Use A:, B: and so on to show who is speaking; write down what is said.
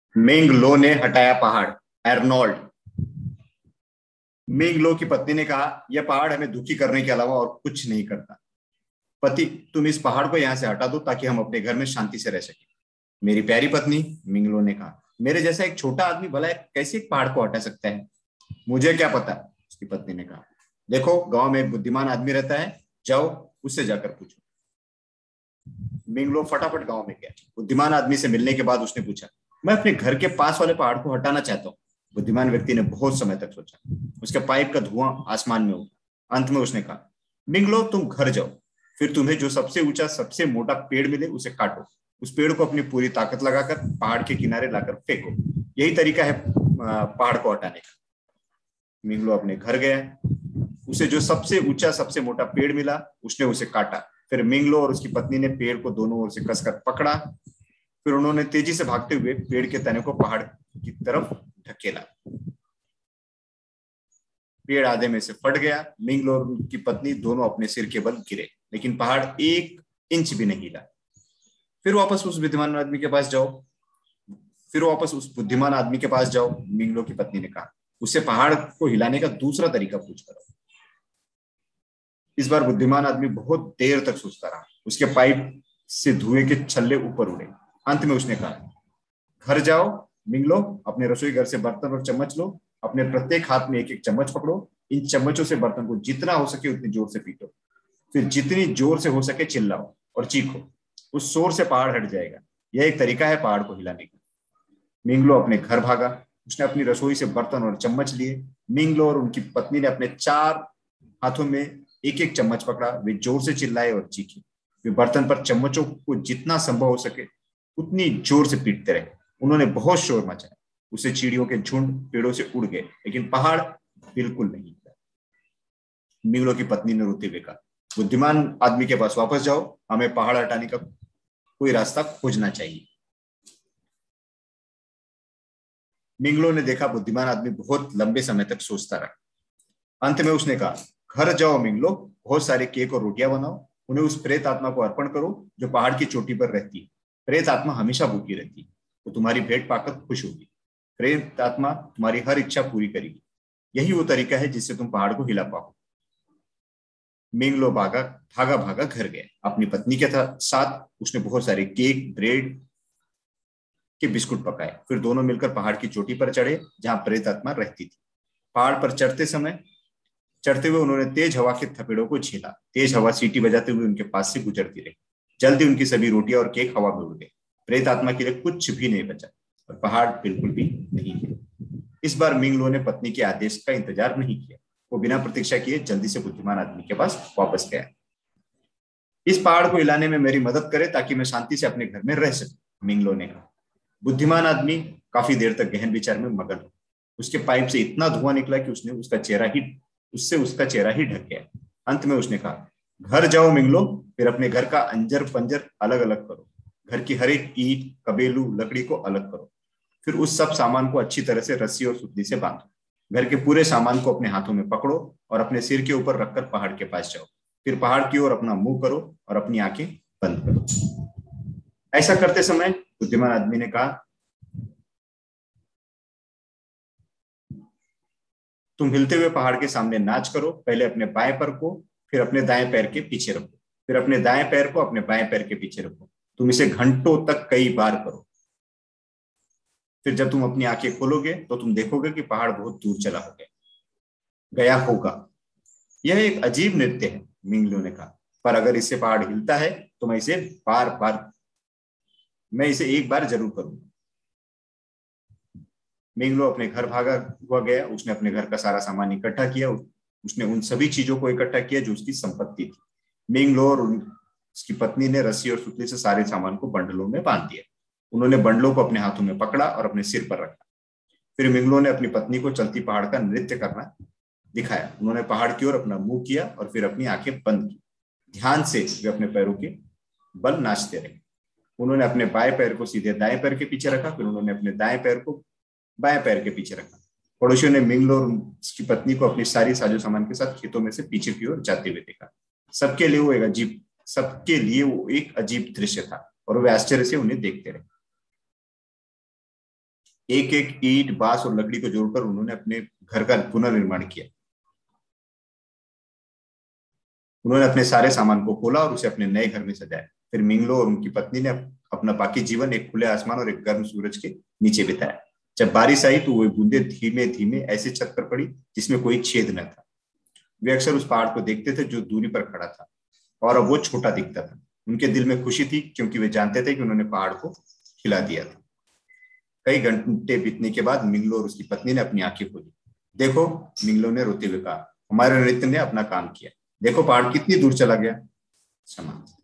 A: Ming लो ने हटाया पहाड़। एर्नोल्ड। मिंग लो की पत्नी ने कहा, यह पहाड़ हमें दुखी करने के अलावा और कुछ नहीं करता। पति, तुम इस पहाड़ को यहां से हटा दो ताकि हम अपने घर में शांति से रह सकें। मेरी प्यारी पत्नी, मिंग लो ने कहा, मेरे जैसा एक छोटा आदमी भला कैसे एक पहाड़ को हटा सकता है? मुझे क्या पता, उसकी पत्नी ने कहा। देखो, गांव में एक बुद्धिमान आदमी रहता है, जाओ उससे जाकर पूछो। मिंगलो फटाफट गांव में गया। बुद्धिमान आदमी से मिलने के बाद उसने पूछा, मैं अपने घर के पास वाले पहाड़ को हटाना चाहता हूँ। बुद्धिमान व्यक्ति ने बहुत समय तक सोचा। उसके पाइप का धुआं आसमान में उठा। अंत में उसने कहा, मिंगलो तुम घर जाओ, फिर तुम्हें जो सबसे ऊंचा सबसे मोटा पेड़ मिले उसे काटो। उस पेड़ को अपनी पूरी ताकत लगाकर पहाड़ के किनारे लाकर फेंको। यही तरीका है पहाड़ को हटाने का। मिंगलो अपने घर गया। उसे जो सबसे ऊंचा सबसे मोटा पेड़ मिला उसने उसे काटा। फिर मिंगलो और उसकी पत्नी ने पेड़ को दोनों ओर से कसकर पकड़ा। फिर उन्होंने तेजी से भागते हुए पेड़ के तने को पहाड़ की तरफ ढकेला। पेड़ आधे में से फट गया। मिंगलो और उनकी पत्नी दोनों अपने सिर के बल गिरे, लेकिन पहाड़ 1 इंच भी नहीं हिला। फिर वापस उस बुद्धिमान आदमी के पास जाओ। मिंगलो की पत्नी ने कहा, उससे पहाड़ को हिलाने का दूसरा तरीका पूछ करो। इस बार बुद्धिमान आदमी बहुत देर तक सोचता रहा। उसके पाइप से धुएं के छल्ले ऊपर उड़े। अंत में उसने कहा, घर जाओ मिंगलो, अपने रसोई घर से बर्तन और चम्मच लो। अपने प्रत्येक हाथ में एक एक चम्मच पकड़ो। इन चम्मचों से बर्तन को जितना हो सके उतनी जोर से पीटो। फिर जितनी जोर से हो सके चिल्लाओ और चीखो। उस शोर से पहाड़ हट जाएगा। यह एक तरीका है पहाड़ को हिलाने का। मिंगलो अपने घर भागा। उसने अपनी रसोई से बर्तन और चम्मच लिए। मिंगलो और उनकी पत्नी ने अपने 4 हाथों में एक एक चम्मच पकड़ा। वे जोर से चिल्लाए और चीखे। वे बर्तन पर चम्मचों को जितना संभव हो सके उतनी जोर से पीटते रहे। उन्होंने बहुत शोर मचाया। उसे चिड़ियों के झुंड पेड़ों से उड़ गए, लेकिन पहाड़ बिल्कुल नहीं हिला। मिंगलो की पत्नी ने रोते हुए कहा, बुद्धिमान आदमी के पास वापस जाओ, हमें पहाड़ हटाने का कोई रास्ता खोजना चाहिए। मिंगलो ने देखा बुद्धिमान आदमी बहुत लंबे समय तक सोचता रहा। अंत में उसने कहा, घर जाओ मिंगलो, बहुत सारे केक और रोटियां बनाओ। उन्हें उस प्रेत आत्मा को अर्पण करो जो पहाड़ की चोटी पर रहती है। प्रेत आत्मा हमेशा भूखी रहती है, वो तुम्हारी भेंट पाकर खुश होगी। प्रेत आत्मा तुम्हारी हर इच्छा पूरी करेगी। यही वो तरीका है जिससे तुम पहाड़ को हिला पाओ। मिंगलो भागा भागा भागा घर गया। अपनी पत्नी के साथ उसने बहुत सारे केक, ब्रेड के बिस्कुट पकाए। फिर दोनों मिलकर पहाड़ की चोटी पर चढ़े जहां प्रेत आत्मा रहती थी। पहाड़ पर चढ़ते हुए उन्होंने तेज हवा के थपेड़ों को झेला। तेज हवा सीटी बजाते हुए उनके पास से गुजरती रही। जल्दी उनकी सभी रोटियां और केक हवा में उड़ गए। प्रेत आत्मा के लिए कुछ भी नहीं बचा और पहाड़ बिल्कुल भी नहीं हिला। इस बार मिंगलो ने पत्नी के आदेश का इंतजार नहीं किया। वो बिना प्रतीक्षा किए जल्दी से बुद्धिमान आदमी के पास वापस गया। इस पहाड़ को हिलाने में मेरी मदद करे ताकि मैं शांति से अपने घर में रह सकूं, मिंगलो ने कहा। बुद्धिमान आदमी काफी देर तक गहन विचार में मगन हो। उसके पाइप से इतना धुआं निकला कि उसका चेहरा ही ढक गया। अंत में उसने कहा, घर जाओ मिंगलो, फिर अपने घर का अंजर पंजर अलग अलग करो। घर की हर एक ईंट, कबेलू, लकड़ी को अलग करो। फिर उस सब सामान को अच्छी तरह से रस्सी और सुतली से बांधो। घर के पूरे सामान को अपने हाथों में पकड़ो और अपने सिर के ऊपर रखकर पहाड़ के पास जाओ। फिर पहाड़ की ओर अपना मुंह करो और अपनी आंखें बंद करो। ऐसा करते समय बुद्धिमान आदमी ने कहा, तुम हिलते हुए पहाड़ के सामने नाच करो। पहले अपने बाएं पैर को फिर अपने दाएं पैर के पीछे रखो। फिर अपने दाएं पैर को अपने बाएं पैर के पीछे रखो। तुम इसे घंटों तक कई बार करो। फिर जब तुम अपनी आंखें खोलोगे तो तुम देखोगे कि पहाड़ बहुत दूर चला हो गया होगा। यह एक अजीब नृत्य है, मिंगलो ने कहा, पर अगर इससे पहाड़ हिलता है तो मैं इसे एक बार जरूर करूंगा। मिंगलो अपने घर भागा हुआ गया। उसने अपने घर का सारा सामान इकट्ठा किया। उसने उन सभी चीजों को इकट्ठा किया जो उसकी संपत्ति थी। मिंगलो और उसकी पत्नी ने रस्सी और सुतली से सारे सामान को बंडलों में बांध दिया। उन्होंने बंडलों को अपने हाथों में पकड़ा और अपने सिर पर रखा। फिर मिंगलो ने अपनी पत्नी को चलती पहाड़ का नृत्य करना दिखाया। उन्होंने पहाड़ की ओर अपना मुंह किया और फिर अपनी आंखें बंद की। ध्यान से वे अपने पैरों के बल नाचते रहे। उन्होंने अपने बाएं पैर को सीधे दाएं पैर के पीछे रखा। फिर उन्होंने अपने दाएं पैर को बाएं पैर के पीछे रखा। पड़ोसियों ने मिंगलो और उसकी पत्नी को अपनी सारी साजो सामान के साथ खेतों में से पीछे की ओर जाते हुए देखा। सबके लिए वो एक अजीब दृश्य था और वे आश्चर्य से उन्हें देखते रहे। एक एक ईंट, बांस और लकड़ी को जोड़कर उन्होंने अपने घर का पुनर्निर्माण किया। उन्होंने अपने सारे सामान को खोला और उसे अपने नए घर में सजाया। फिर मिंगलो और उनकी पत्नी ने अपना बाकी जीवन एक खुले आसमान और एक गर्म सूरज के नीचे बिताया। जब बारिश आई तो वो बूंदे धीमे धीमे ऐसे छत पर पड़ी जिसमें कोई छेद न था। वे अक्सर उस पहाड़ को देखते थे जो दूरी पर खड़ा था, और अब वो छोटा दिखता था। उनके दिल में खुशी थी क्योंकि वे जानते थे कि उन्होंने पहाड़ को खिला दिया था। कई घंटे बीतने के बाद मिंगलो और उसकी पत्नी ने अपनी आंखें खोली। देखो, मिंगलो ने रोते हुए कहा, हमारे नृत्य ने अपना काम किया। देखो पहाड़ कितनी दूर चला गया। क्षमा।